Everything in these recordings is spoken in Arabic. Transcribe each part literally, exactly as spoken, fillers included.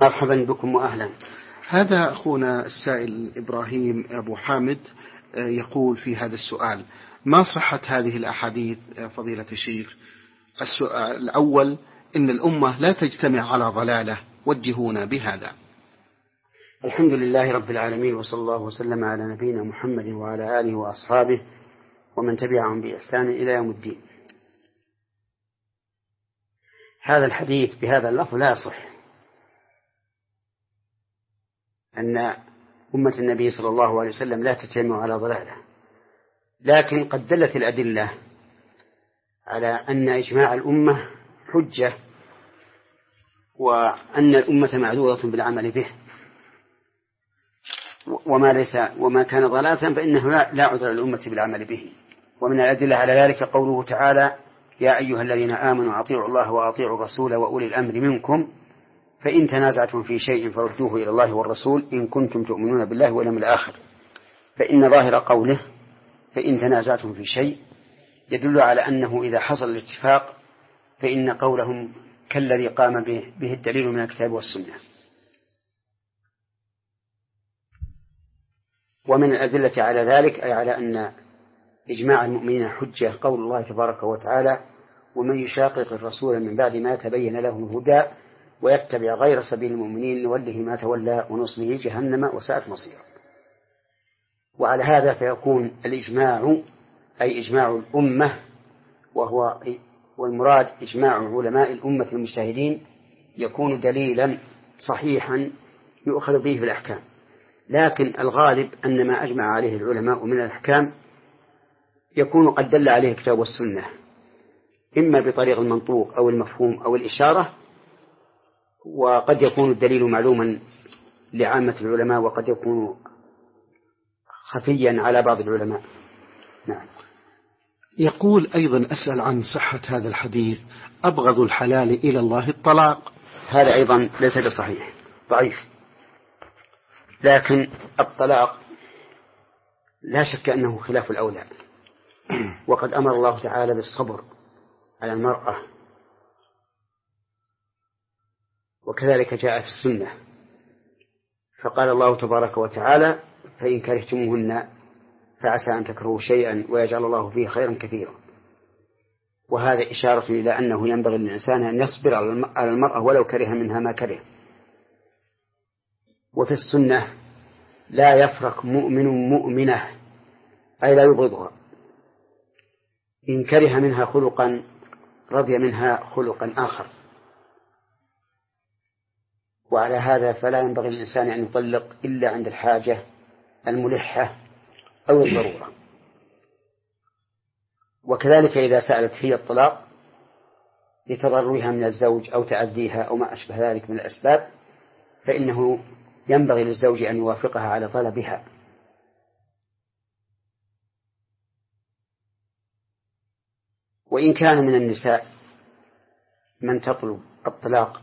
مرحبا بكم وأهلا. هذا أخونا السائل إبراهيم أبو حامد يقول في هذا السؤال: ما صحة هذه الأحاديث فضيلة الشيخ؟ السؤال الأول: إن الأمة لا تجتمع على ضلالة، وجهونا بهذا. الحمد لله رب العالمين، وصلى الله وسلم على نبينا محمد وعلى آله وأصحابه ومن تبعهم بإحسان إلى يوم الدين. هذا الحديث بهذا اللفظ لا يصح، أن أمة النبي صلى الله عليه وسلم لا تجتمع على ضلالة، لكن قد دلت الأدلة على أن إجماع الأمة حجة، وأن الأمة معذورة بالعمل به، وما ليس وما كان ضلالة فإنه لا عذر للأمة بالعمل به. ومن الأدلة على ذلك قوله تعالى: يا أيها الذين آمنوا أطيعوا الله وأطيعوا الرسول وأولي الأمر منكم فإن تنازعتم في شيء فردوه إلى الله والرسول إن كنتم تؤمنون بالله واليوم الآخر. فإن ظاهر قوله فإن تنازعتم في شيء يدل على أنه إذا حصل الاتفاق فإن قولهم كالذي قام به الدليل من الكتاب والسنة. ومن الأدلة على ذلك أي على أن إجماع المؤمنين حجة قول الله تبارك وتعالى: ومن يشاقق الرسول من بعد ما تبين له الهدى ويتبع غير سبيل المؤمنين نوله ما تولى ونصله جهنم وساءت مصيرا. وعلى هذا فيكون الإجماع أي إجماع الأمة، وهو والمراد إجماع علماء الأمة المجتهدين، يكون دليلا صحيحا يؤخذ به في الأحكام. لكن الغالب أن ما أجمع عليه العلماء من الأحكام يكون قد دل عليه الكتاب والسنة، إما بطريق المنطوق أو المفهوم أو الإشارة، وقد يكون الدليل معلوما لعامة العلماء وقد يكون خفيا على بعض العلماء. نعم. يقول أيضا: أسأل عن صحة هذا الحديث: أبغض الحلال إلى الله الطلاق. هذا أيضا ليس بصحيح، ضعيف. لكن الطلاق لا شك أنه خلاف الأولى، وقد أمر الله تعالى بالصبر على المرأة، وكذلك جاء في السنة، فقال الله تبارك وتعالى: فإن كرهتموهن فعسى أن تكرهوا شيئا ويجعل الله فيه خيرا كثيرا. وهذا إشارة إلى أنه ينبغي للإنسان أن يصبر على المرأة ولو كره منها ما كره. وفي السنة: لا يفرق مؤمن مؤمنة، أي لا يبغضها، إن كره منها خلقا رضي منها خلقا آخر. وعلى هذا فلا ينبغي للإنسان أن يطلق إلا عند الحاجة الملحة أو الضرورة. وكذلك إذا سألت هي الطلاق لتضررها من الزوج أو تعذيها أو ما أشبه ذلك من الأسباب، فإنه ينبغي للزوج أن يوافقها على طلبها. وإن كان من النساء من تطلب الطلاق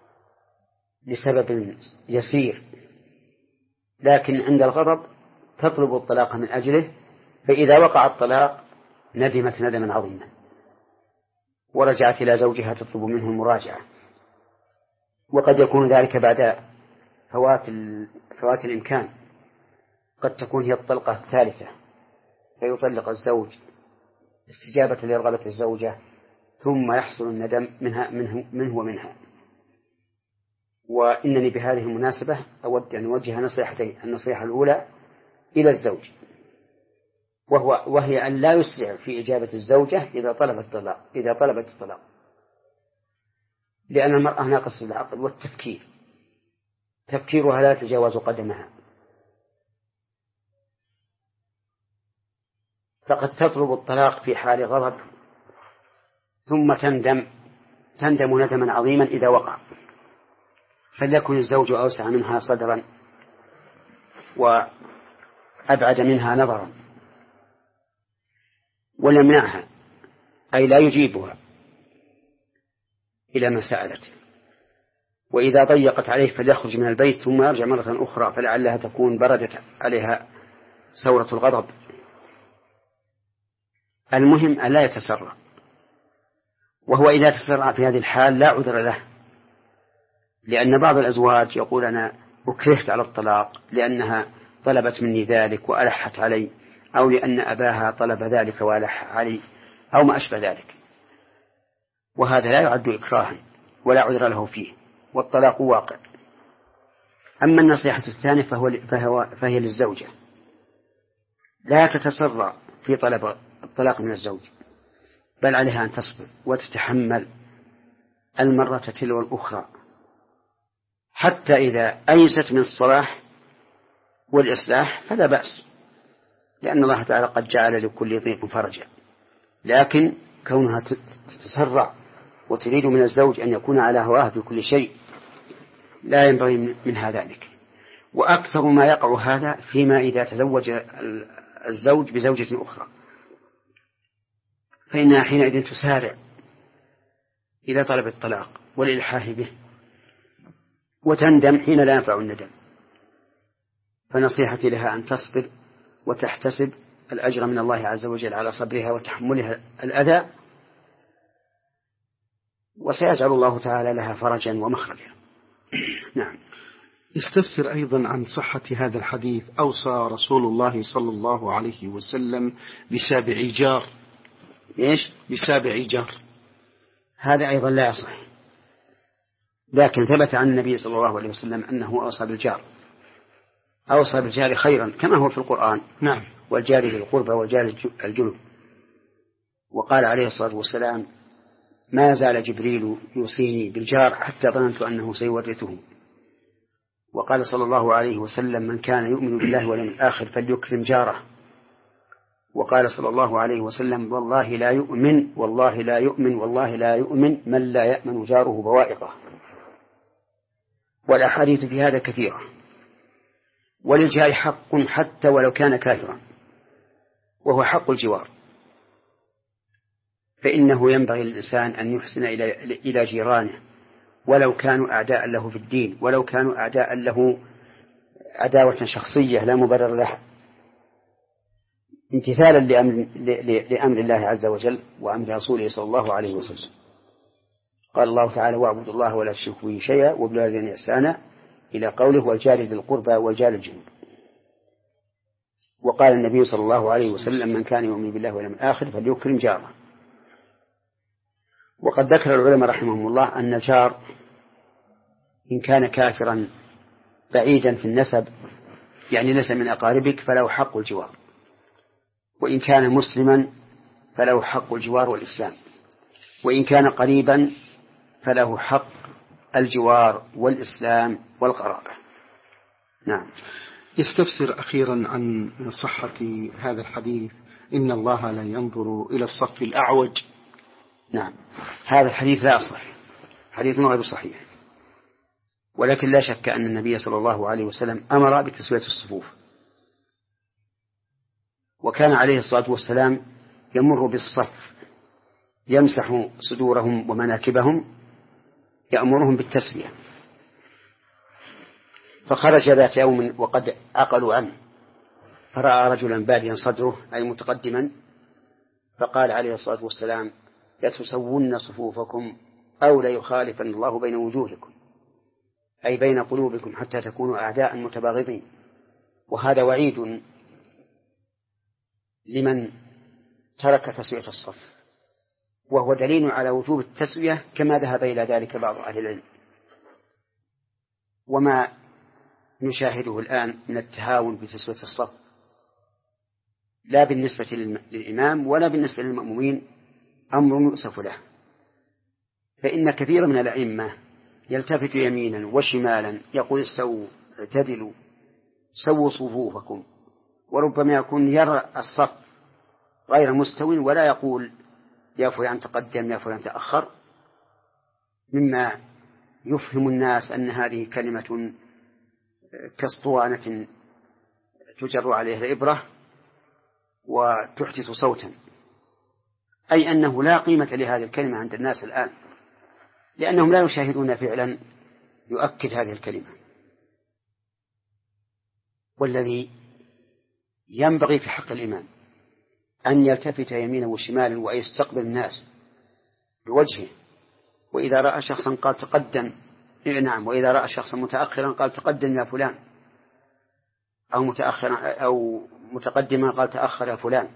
لسبب يسير، لكن عند الغضب تطلب الطلاق من أجله، فإذا وقع الطلاق ندمت ندما عظيما ورجعت إلى زوجها تطلب منه المراجعة. وقد يكون ذلك بعد فوات, فوات الإمكان، قد تكون هي الطلقة الثالثة فيطلق الزوج استجابة لرغبة الزوجة، ثم يحصل الندم منها منه, منه ومنها. وإنني بهذه المناسبة أود أن أوجه نصيحتين: النصيحة الأولى إلى الزوج، وهو وهي أن لا يسرع في إجابة الزوجة إذا طلبت الطلاق إذا طلبت الطلاق لأن المرأة ناقصة العقل والتفكير، تفكيرها لا يتجاوز قدمها، فقد تطلب الطلاق في حال غضب ثم تندم تندم ندما عظيما إذا وقع. فليكن الزوج أوسع منها صدرا وأبعد منها نظرا، وليمنعها أي لا يجيبها إلى ما سألته. وإذا ضيقت عليه فليخرج من البيت ثم يرجع مرة أخرى، فلعلها تكون بردت عليها ثورة الغضب. المهم أن لا يتسرع، وهو إذا تسرع في هذه الحال لا عذر له، لأن بعض الأزواج يقول أنا أكرهت على الطلاق لأنها طلبت مني ذلك وألحت علي، أو لأن أباها طلب ذلك وألح علي، أو ما أشبه ذلك، وهذا لا يعد إكراها ولا عذر له فيه، والطلاق واقع. أما النصيحة الثانية فهو فهو فهي للزوجة، لا تتسرع في طلب الطلاق من الزوج، بل عليها أن تصبر وتتحمل المرة تلو الأخرى حتى إذا أيست من الصلاح والإصلاح فلا بأس، لأن الله تعالى قد جعل لكل ضيق فرجا. لكن كونها تتسرع وتريد من الزوج أن يكون على هواه في كل شيء لا ينبغي منها ذلك. وأكثر ما يقع هذا فيما إذا تزوج الزوج بزوجة أخرى، فإنها حينئذ تسارع إلى طلب الطلاق والإلحاح به، وتندم حين لا ينفع الندم. فنصيحتي لها أن تصبر وتحتسب الأجر من الله عز وجل على صبرها وتحملها الأذى، وسيجعل الله تعالى لها فرجا ومخرجا. نعم. يستفسر أيضا عن صحة هذا الحديث: أوصى رسول الله صلى الله عليه وسلم بسابع جار. إيش؟ بسابع جار. هذا أيضا لا يصح، لكن ثبت عن النبي صلى الله عليه وسلم أنه أوصى بالجار، أوصى بالجار خيرا كما هو في القرآن. نعم. والجار ذي القربى والجار الجنب. وقال عليه الصلاة والسلام: ما زال جبريل يوصيني بالجار حتى ظننت أنه سيورثه. وقال صلى الله عليه وسلم: من كان يؤمن بالله واليوم الآخر فليكرم جاره. وقال صلى الله عليه وسلم: والله لا يؤمن والله لا يؤمن والله لا يؤمن من لا يأمن جاره بوائقه. والأحاديث في هذا كثيرة. وللجار حق حتى ولو كان كافرا، وهو حق الجوار، فإنه ينبغي للإنسان أن يحسن إلى جيرانه ولو كانوا أعداء له في الدين، ولو كانوا أعداء له عداوة شخصية لا مبرر لها، امتثالا لأمر, لأمر الله عز وجل وأمر رسوله صلى الله عليه وسلم. قال الله تعالى: واعبدوا الله ولا تشركوا به شيئا وبالوالدين إحسانا، إلى قوله: والجار ذي القربى والجار الجنب. وقال النبي صلى الله عليه وسلم: من كان يؤمن بالله واليوم الآخر فليكرم جاره. وقد ذكر العلماء رحمهم الله أن الجار إن كان كافرا بعيدا في النسب، يعني ليس من أقاربك، فله حق الجوار، وإن كان مسلما فله حق الجوار والإسلام، وإن كان قريبا فله حق الجوار والإسلام والقرابة. نعم. يستفسر أخيرا عن صحة هذا الحديث: إن الله لا ينظر إلى الصف الأعوج. نعم، هذا الحديث لا يصح، حديث غير صحيح، ولكن لا شك أن النبي صلى الله عليه وسلم أمر بتسوية الصفوف، وكان عليه الصلاة والسلام يمر بالصف يمسح صدورهم ومناكبهم، يأمرهم بالتسوية. فخرج ذات يوم وقد عقلوا عنه، فرأى رجلا باديا صدره أي متقدما، فقال عليه الصلاة والسلام: لتسون صفوفكم أو ليخالفن الله بين وجوهكم، أي بين قلوبكم، حتى تكونوا أعداء متباغضين. وهذا وعيد لمن ترك تسوية الصف، وهو دليل على وجوب التسوية كما ذهب إلى ذلك بعض أهل العلم. وما نشاهده الآن من التهاون بتسوية الصف لا بالنسبة للإمام ولا بالنسبة للمأمومين أمر يؤسف له، فإن كثير من الأئمة يلتفت يمينا وشمالا يقول: استووا اعتدلوا سووا صفوفكم، وربما يكون يرى الصف غير مستوٍ ولا يقول: يا فلان تقدم يا فلان تأخر، مما يفهم الناس أن هذه كلمة كاسطوانة تجر عليها الإبرة وتحدث صوتا، أي أنه لا قيمة لهذه الكلمة عند الناس الآن، لأنهم لا يشاهدون فعلا يؤكد هذه الكلمة. والذي ينبغي في حق الإمام أن يلتفت يمينا وشمالا ويستقبل الناس بوجهه، وإذا رأى شخصا قال تقدم إيه نعم، وإذا رأى شخصا متأخرا قال تقدم يا فلان، أو متأخرا أو متقدما قال تأخر يا فلان،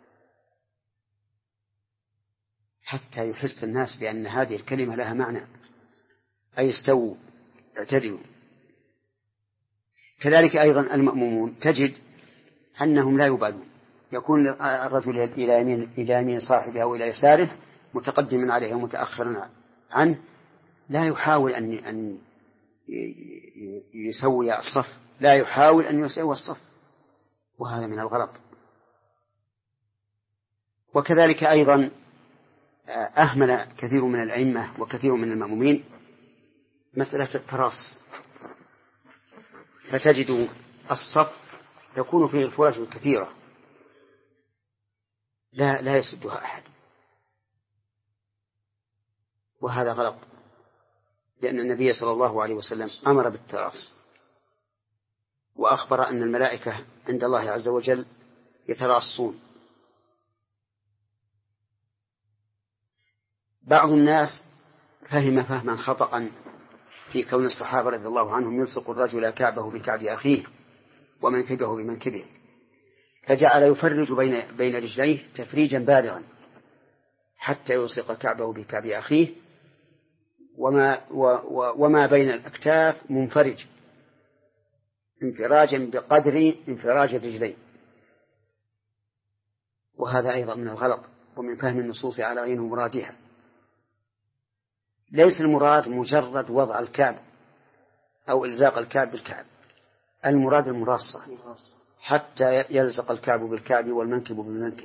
حتى يحس الناس بأن هذه الكلمة لها معنى، أي استووا اعتدلوا. كذلك أيضا المأمومون تجد أنهم لا يبالون، يكون الرجل إلى يمين إلى يمين صاحبه أو إلى يساره متقدما عليه ومتأخرا عنه، لا يحاول أن أن يسوي الصف، لا يحاول أن يسوي الصف، وهذا من الغلط. وكذلك أيضا أهمل كثير من الأئمة وكثير من المأمومين مسألة التراص، فتجد الصف يكون فيه الفرج الكثيرة لا لا يسدها أحد، وهذا غلط، لأن النبي صلى الله عليه وسلم أمر بالتراص، وأخبر أن الملائكة عند الله عز وجل يتراصون. بعض الناس فهم فهما خطأ في كون الصحابة رضي الله عنهم يلصق الرجل كعبه بكعب أخيه ومنكبه بمنكبه، فجعل يفرج بين بين رجليه تفريجا بالغا حتى يلصق كعبه بكعب أخيه، وما, وما بين الأكتاف منفرج انفراجا بقدر انفراج الرجلين، وهذا أيضا من الغلط ومن فهم النصوص على غير مرادها. ليس المراد مجرد وضع الكعب أو إلزاق الكعب بالكعب، المراد المراصة حتى يلزق الكعب بالكعب والمنكب بالمنكب،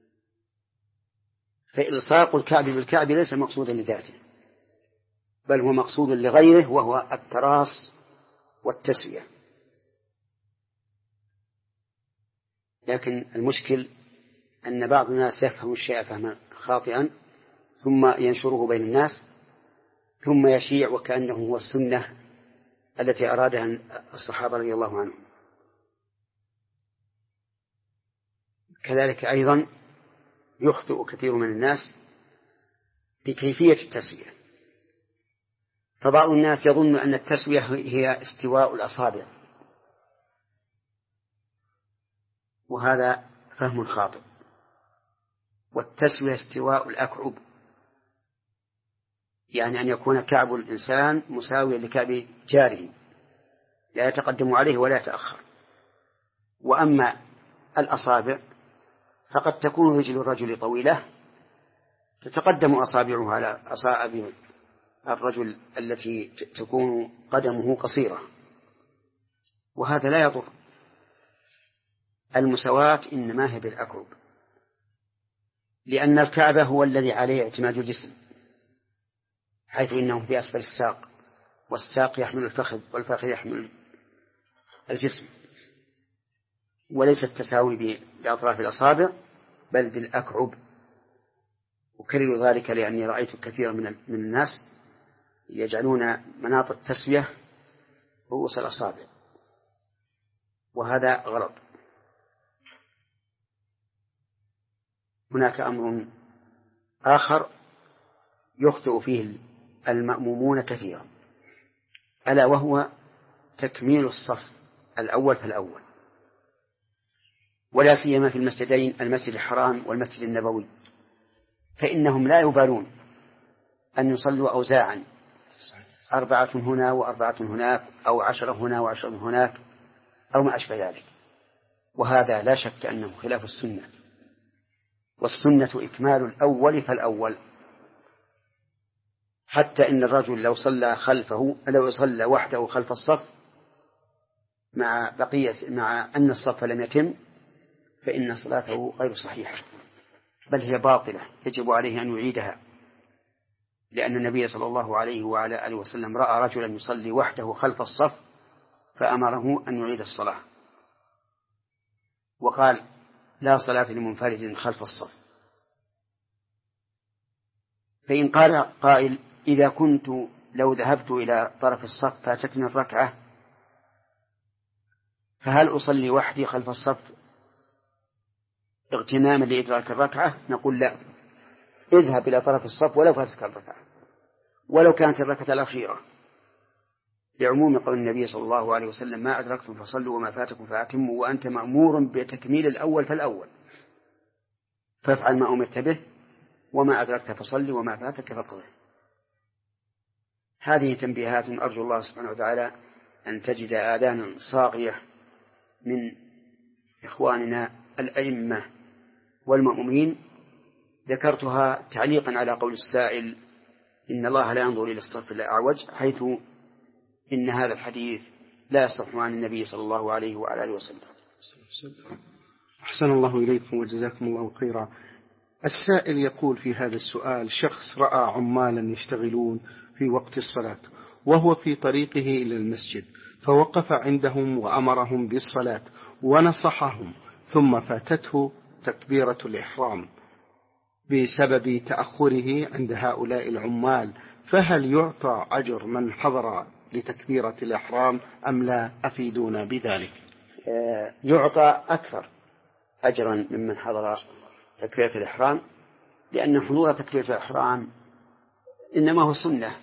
فإلصاق الكعب بالكعب ليس مقصودا لذاته، بل هو مقصود لغيره، وهو التراص والتسوية. لكن المشكل أن بعض الناس يفهم الشيء فهما خاطئا ثم ينشره بين الناس، ثم يشيع وكأنه هو السنة التي أرادها الصحابة رضي الله عنهم. كذلك أيضا يخطئ كثير من الناس بكيفية التسوية، فبعض الناس يظن أن التسوية هي استواء الأصابع، وهذا فهم خاطئ، والتسوية استواء الأكعب، يعني أن يكون كعب الإنسان مساويا لكعب جاره، لا يتقدم عليه ولا يتأخر. وأما الأصابع فقد تكون رجل الرجل طويلة تتقدم أصابعه على أصابع الرجل التي تكون قدمه قصيرة، وهذا لا يضر. المساواة إنما هي بالأكعب، لأن الكعب هو الذي عليه اعتماد الجسم، حيث إنه في أسفل الساق، والساق يحمل الفخذ والفخذ يحمل الجسم، وليس التساوي بأطراف الأصابع بل بالأكعب. أكرر ذلك لأني رأيت كثيرا من الناس يجعلون مناط التسوية رؤوس الأصابع، وهذا غلط. هناك أمر آخر يخطئ فيه المأمومون كثيرا، ألا وهو تكميل الصف الأول فالأول، ولا سيما في المسجدين المسجد الحرام والمسجد النبوي، فإنهم لا يبالون أن يصلوا أوزاعا، أربعة هنا وأربعة هناك، أو عشرة هنا وعشرة هناك، أو ما أشبه ذلك، وهذا لا شك أنه خلاف السنة، والسنة إكمال الأول فالأول. حتى إن الرجل لو صلى خلفه لو صلى وحده خلف الصف مع بقية مع أن الصف لم يتم فإن صلاته غير صحيحة، بل هي باطلة، يجب عليه أن يعيدها، لأن النبي صلى الله عليه وعلى آله وسلم رأى رجلا يصلي وحده خلف الصف فأمره أن يعيد الصلاة، وقال لا صلاة لمنفرد خلف الصف. فإن قال قائل إذا كنت لو ذهبت إلى طرف الصف فاتتني الركعة فهل أصلي وحدي خلف الصف اغتناما لإدراك الركعة؟ نقول لا، اذهب إلى طرف الصف ولو فاتتك الركعة، ولو كانت الركعة الأخيرة، لعموم قول النبي صلى الله عليه وسلم: ما أدركتم فصلوا وما فاتكم فأتموا، وأنت مأمور بتكميل الأول فالأول، فافعل ما أمرت به، وما أدركت فصل وما فاتك فاقضه. هذه تنبيهات أرجو الله سبحانه وتعالى أن تجد آذانا صاغية من إخواننا الأئمة والمؤمنين، ذكرتها تعليقا على قول السائل: إن الله لا ينظر إلى الصف الأعوج، حيث إن هذا الحديث لا يصح عن النبي صلى الله عليه وعلى آله وسلم. أحسن الله إليكم وجزاكم الله خيرا. السائل يقول في هذا السؤال: شخص رأى عمالا يشتغلون في وقت الصلاة وهو في طريقه إلى المسجد، فوقف عندهم وأمرهم بالصلاة ونصحهم، ثم فاتته تكبيرة الإحرام بسبب تأخره عند هؤلاء العمال، فهل يعطى أجر من حضر لتكبيرة الإحرام أم لا؟ أفيدونا بذلك. يعطى أكثر أجرا ممن حضر تكبيرة الإحرام، لأن حضور تكبيرة الإحرام إنما هو سنة،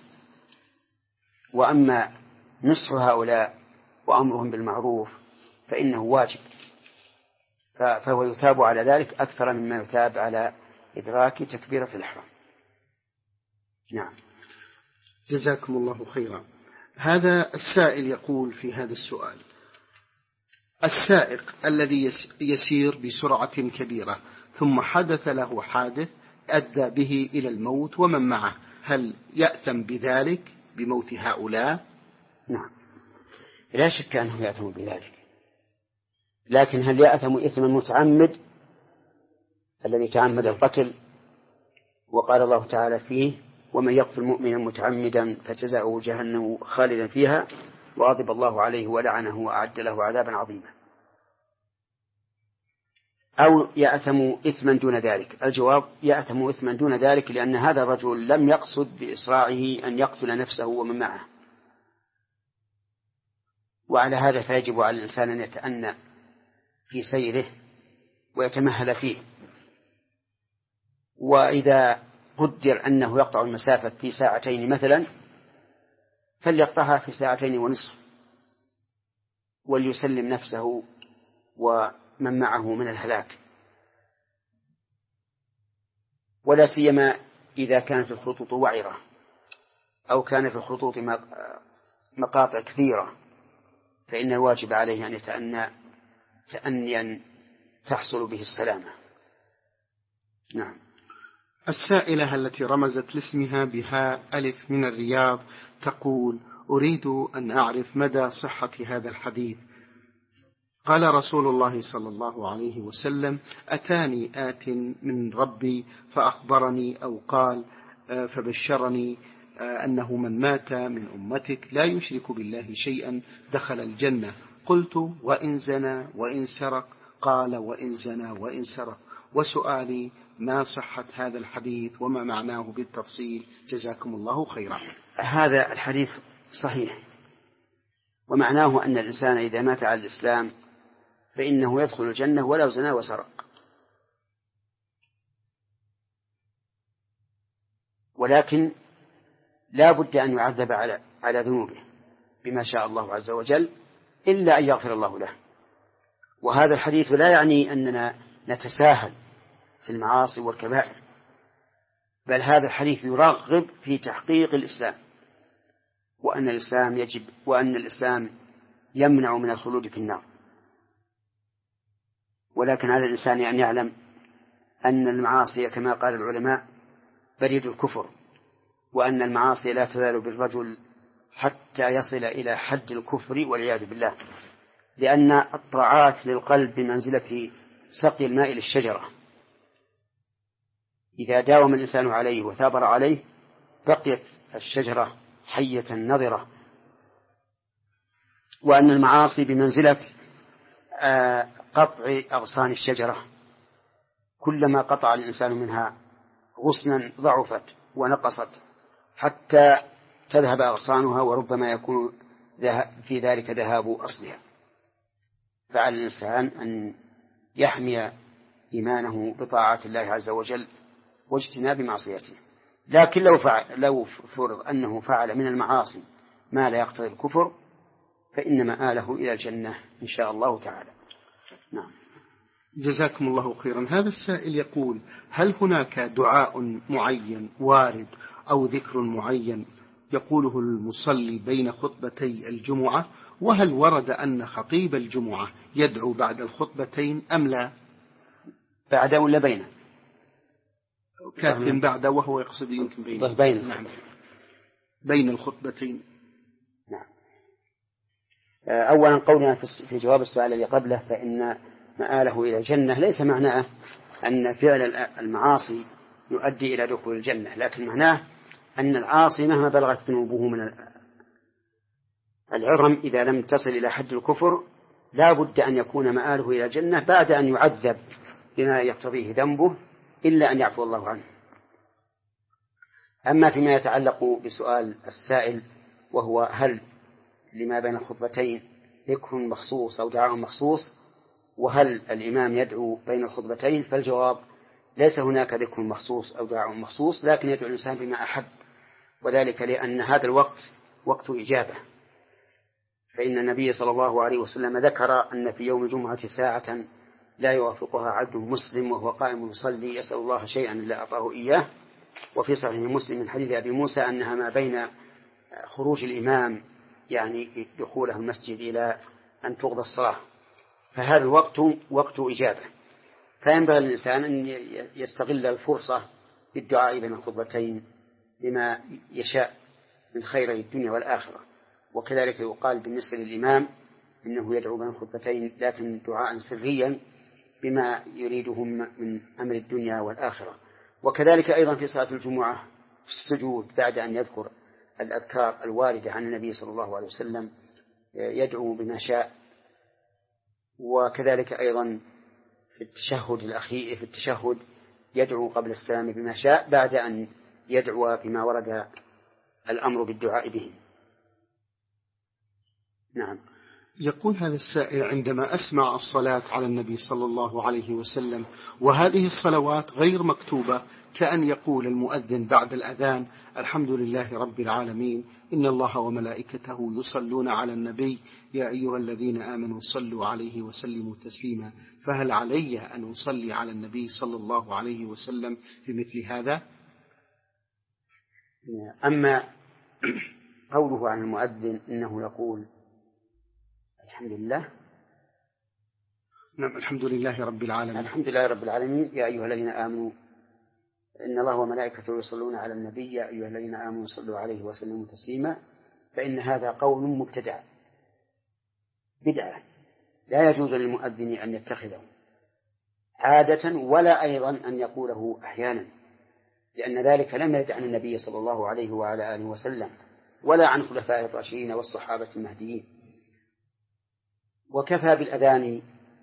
وأما نصح هؤلاء وأمرهم بالمعروف فإنه واجب، فهو يثاب على ذلك أكثر مما يثاب على إدراك تكبيرة الإحرام. نعم. جزاكم الله خيرا. هذا السائل يقول في هذا السؤال: السائق الذي يسير بسرعة كبيرة ثم حدث له حادث أدى به إلى الموت ومن معه، هل يأثم بذلك بموت هؤلاء؟ نعم، لا شك أنه يأثم بذلك، لكن هل يأثم إثم المتعمد الذي تعمد القتل؟ وقال الله تعالى فيه: ومن يقتل مؤمنا متعمدا فجزاؤه جهنم خالدا فيها وغضب الله عليه ولعنه وأعد له عذابا عظيما. أو يأثم إثما دون ذلك؟ الجواب: يأثم إثما دون ذلك، لأن هذا الرجل لم يقصد بإسراعه أن يقتل نفسه ومن معه، وعلى هذا فيجب على الإنسان أن يتأنى في سيره ويتمهل فيه، وإذا قدر أنه يقطع المسافة في ساعتين مثلا فليقطعها في ساعتين ونصف، وليسلم نفسه ومن معه من الهلاك، ولا سيما إذا كانت الخطوط وعرة أو كان في الخطوط مقاطع كثيرة، فإن الواجب عليه أن يتأنى تأنيا تحصل به السلامة. نعم. السائلة التي رمزت لاسمها بها ألف من الرياض تقول: أريد أن أعرف مدى صحة هذا الحديث. قال رسول الله صلى الله عليه وسلم: أتاني آت من ربي فأخبرني، أو قال فبشرني أنه من مات من أمتك لا يشرك بالله شيئا دخل الجنة. قلت: وإن زنى وإن سرق؟ قال: وإن زنى وإن سرق. وسؤالي: ما صحة هذا الحديث وما معناه بالتفصيل؟ جزاكم الله خيرا. هذا الحديث صحيح، ومعناه أن الإنسان إذا مات على الإسلام فإنه يدخل الجنة ولو زنى وسرق، ولكن لا بد أن يعذب على على ذنوبه بما شاء الله عز وجل، إلا أن يغفر الله له. وهذا الحديث لا يعني أننا نتساهل في المعاصي والكبائر، بل هذا الحديث يرغب في تحقيق الإسلام، وأن الإسلام يجب وأن الإسلام يمنع من الخلود في النار. ولكن على الإنسان أن يعلم أن المعاصي كما قال العلماء بريد الكفر، وأن المعاصي لا تزال بالرجل حتى يصل إلى حد الكفر والعياذ بالله، لأن الطاعات للقلب بمنزلة سقي الماء للشجرة، إذا داوم الإنسان عليه وثابر عليه بقيت الشجرة حية نضرة. وأن المعاصي بمنزلة قطع أغصان الشجرة، كلما قطع الإنسان منها غصنا ضعفت ونقصت حتى تذهب أغصانها، وربما يكون في ذلك ذهاب أصلها. فعلى الإنسان أن يحمي إيمانه بطاعة الله عز وجل واجتناب معصيته. لكن لو فعل لو فرض أنه فعل من المعاصي ما لا يقتضي الكفر فإن مآله إلى الجنة إن شاء الله تعالى. نعم. جزاكم الله خيرا. هذا السائل يقول: هل هناك دعاء معين وارد أو ذكر معين يقوله المصلي بين خطبتي الجمعة؟ وهل ورد أن خطيب الجمعة يدعو بعد الخطبتين أم لا؟ بعد ولا بين؟ كاتب بعد، وهو يقصد يمكن بين. بين. نعم. بين الخطبتين. نعم. أولا قولنا في جواب السؤال الذي قبله فإن مآله إلى الجنة ليس معناه أن فعل المعاصي يؤدي إلى دخول الجنة، لكن معناه أن العاصي مهما بلغت ذنوبه من العظم إذا لم تصل إلى حد الكفر لا بد أن يكون مآله إلى الجنة بعد أن يعذب بما يقتضيه ذنبه إلا أن يعفو الله عنه. أما فيما يتعلق بسؤال السائل وهو هل لما بين الخطبتين ذكر مخصوص أو دعاء مخصوص وهل الإمام يدعو بين الخطبتين، فالجواب ليس هناك ذكر مخصوص أو دعاء مخصوص، لكن يدعو الإنسان بما أحب، وذلك لأن هذا الوقت وقت إجابة. فإن النبي صلى الله عليه وسلم ذكر أن في يوم الجمعة ساعة لا يوافقها عبد مسلم وهو قائم يصلي يسأل الله شيئا لا أعطاه إياه. وفي صحيح مسلم من حديث أبي موسى أنها ما بين خروج الإمام يعني دخوله المسجد إلى أن تقضى الصلاة، فهذا الوقت وقت إجابة، فينبغي للإنسان أن يستغل الفرصة بالدعاء بين الخطبتين بما يشاء من خير الدنيا والآخرة. وكذلك يقال بالنسبة للإمام إنه يدعو بين الخطبتين لكن دعاء سريا بما يريده من أمر الدنيا والآخرة. وكذلك أيضا في صلاة الجمعة في السجود بعد أن يذكر الأذكار الواردة عن النبي صلى الله عليه وسلم يدعو بما شاء. وكذلك أيضا في التشهد الأخير في التشهد يدعو قبل السلام بما شاء بعد أن يدعو بما ورد الأمر بالدعاء به. نعم. يقول هذا السائل: عندما أسمع الصلاة على النبي صلى الله عليه وسلم وهذه الصلوات غير مكتوبة كأن يقول المؤذن بعد الأذان: الحمد لله رب العالمين إن الله وملائكته يصلون على النبي يا أيها الذين آمنوا صلوا عليه وسلموا تسليما، فهل علي أن أصلي على النبي صلى الله عليه وسلم في مثل هذا؟ أما قوله عن المؤذن إنه يقول الحمد لله نعم الحمد لله رب العالمين الحمد لله رب العالمين يا أيها الذين آمنوا إن الله وملائكته يصلون على النبي يا أيها الذين آمنوا صلوا عليه وسلموا تسليما، فإن هذا قول مبتدع بدعة لا يجوز للمؤذن أن يتخذه عادة ولا أيضا أن يقوله أحيانا، لأن ذلك لم يرد عن النبي صلى الله عليه وعلى آله وسلم ولا عن خلفاء الراشدين والصحابة المهديين. وكفى بالأذان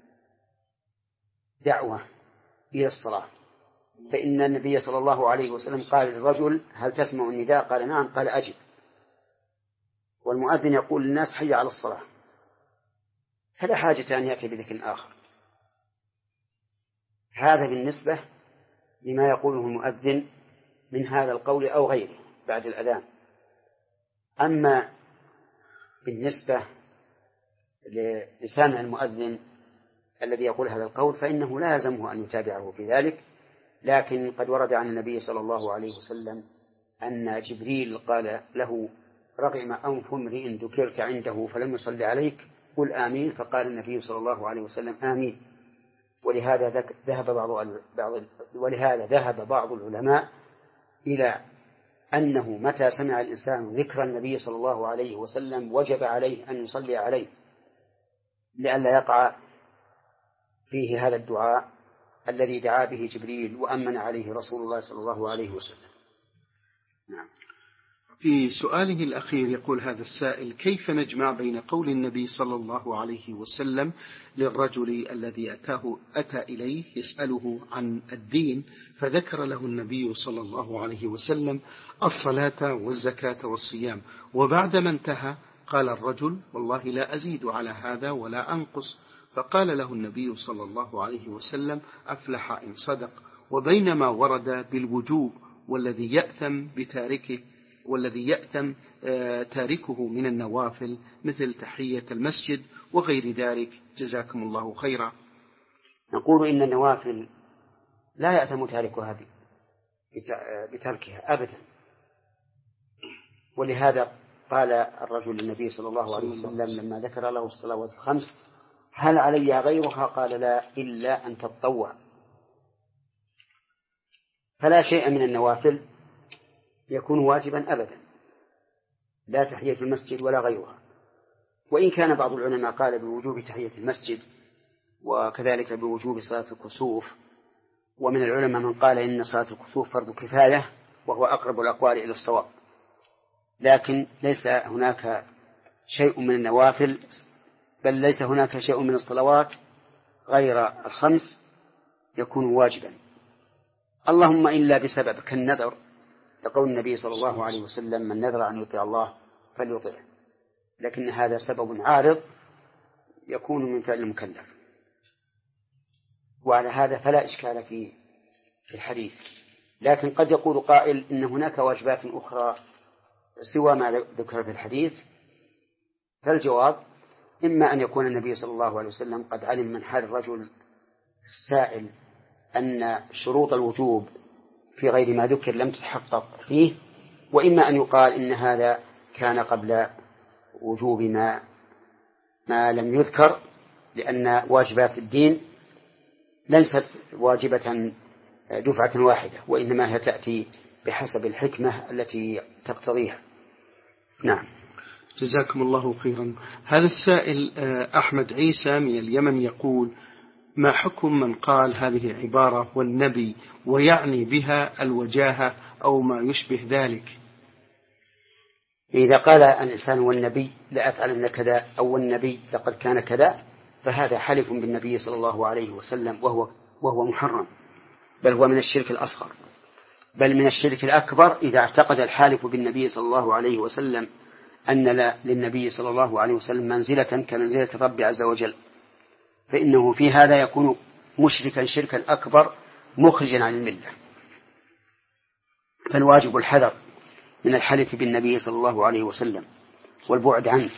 دعوة إلى الصلاة، فإن النبي صلى الله عليه وسلم قال للرجل: هل تسمع النداء؟ قال: نعم. قال: أجب. والمؤذن يقول للناس: حي على الصلاة، فلا حاجة أن يأتي بذكر آخر. هذا بالنسبة لما يقوله المؤذن من هذا القول أو غيره بعد الأذان. أما بالنسبة لسامع المؤذن الذي يقول هذا القول فإنه لا يلزمه أن يتابعه في ذلك، لكن قد ورد عن النبي صلى الله عليه وسلم أن جبريل قال له: رغم أنف امرئ ذكرت عنده فلم يصلي عليك قل آمين، فقال النبي صلى الله عليه وسلم: آمين. ولهذا ذهب بعض بعض ولهذا ذهب بعض العلماء إلى أنه متى سمع الإنسان ذكر النبي صلى الله عليه وسلم وجب عليه أن يصلي عليه لئلا يقع فيه هذا الدعاء الذي دعا به جبريل وأمن عليه رسول الله صلى الله عليه وسلم. نعم. في سؤاله الأخير يقول هذا السائل: كيف نجمع بين قول النبي صلى الله عليه وسلم للرجل الذي أتاه أتى إليه يسأله عن الدين فذكر له النبي صلى الله عليه وسلم الصلاة والزكاة والصيام، وبعدما انتهى قال الرجل: والله لا أزيد على هذا ولا أنقص، فقال له النبي صلى الله عليه وسلم: أفلح إن صدق. وبينما ورد بالوجوب والذي يأثم بتاركه والذي يأثم تاركه من النوافل مثل تحية المسجد وغير ذلك؟ جزاكم الله خيرا. نقول إن النوافل لا يأثم تاركها بتركها أبدا، ولهذا قال الرجل للنبي صلى الله عليه وسلم لما ذكر له الصلوات الخمس: هل علي غيرها؟ قال: لا، إلا أن تتطوع. فلا شيء من النوافل يكون واجبا أبدا، لا تحية المسجد ولا غيرها. وإن كان بعض العلماء قال بوجوب تحية المسجد وكذلك بوجوب صلاة الكسوف، ومن العلماء من قال إن صلاة الكسوف فرض كفاية وهو أقرب الأقوال إلى الصواب، لكن ليس هناك شيء من النوافل، بل ليس هناك شيء من الصلوات غير الخمس يكون واجبا، اللهم إلا بسبب كالنذر، لقول النبي صلى الله عليه وسلم: من نذر أن يطيع الله فليطيعه، لكن هذا سبب عارض يكون من فعل المكلف، وعلى هذا فلا إشكال في في الحديث. لكن قد يقول قائل إن هناك واجبات أخرى سوى ما ذكر في الحديث، فالجواب: إما أن يكون النبي صلى الله عليه وسلم قد علم من حال الرجل السائل أن شروط الوجوب في غير ما ذكر لم تتحقق فيه، وإما أن يقال إن هذا كان قبل وجوب ما ما لم يذكر، لأن واجبات الدين ليست واجبة دفعة واحدة، وإنما هي تأتي بحسب الحكمة التي تقتضيها. نعم. جزاكم الله خيرا. هذا السائل أحمد عيسى من اليمن يقول: ما حكم من قال هذه العبارة والنبي ويعني بها الوجاهة أو ما يشبه ذلك؟ إذا قال الإنسان والنبي لأفعلن كذا أو والنبي لقد كان كذا، فهذا حلف بالنبي صلى الله عليه وسلم، وهو وهو محرم، بل هو من الشرك الأصغر، بل من الشرك الأكبر إذا اعتقد الحالف بالنبي صلى الله عليه وسلم أن للنبي صلى الله عليه وسلم منزلة كمنزلة الرب عز وجل، فإنه في هذا يكون مشركا شركا أكبر مخرجا عن الملة. فالواجب الحذر من الحلف بالنبي صلى الله عليه وسلم والبعد عنه،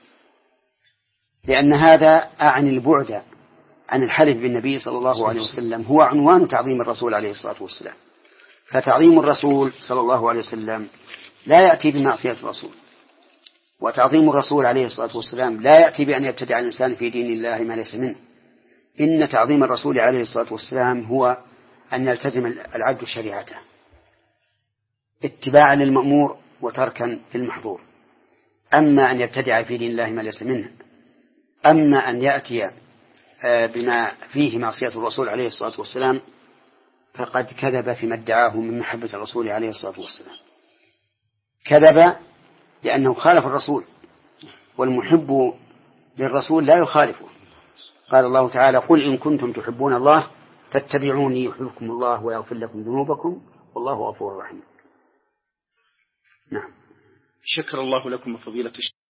لأن هذا أعني البعد عن الحلف بالنبي صلى الله عليه وسلم هو عنوان تعظيم الرسول عليه الصلاة والسلام. فتعظيم الرسول صلى الله عليه وسلم لا يأتي بمعصية الرسول، وتعظيم الرسول عليه الصلاة والسلام لا يأتي بأن يبتدع الإنسان في دين الله ما ليس منه. إن تعظيم الرسول عليه الصلاة والسلام هو أن يلتزم العبد شريعته اتباعا للمأمور وتركا للمحظور. أما أن يبتدع في دين الله ما ليس منه، أما أن يأتي بما فيه معصية الرسول عليه الصلاة والسلام، فقد كذب فيما ادعاه من محبة الرسول عليه الصلاة والسلام. كذب لأنه خالف الرسول، والمحب للرسول لا يخالفه. قال الله تعالى: قل إن كنتم تحبون الله فاتبعوني يحببكم الله ويغفر لكم ذنوبكم والله غفور رحيم. نعم. شكر الله لكم فضيلة الشيخ.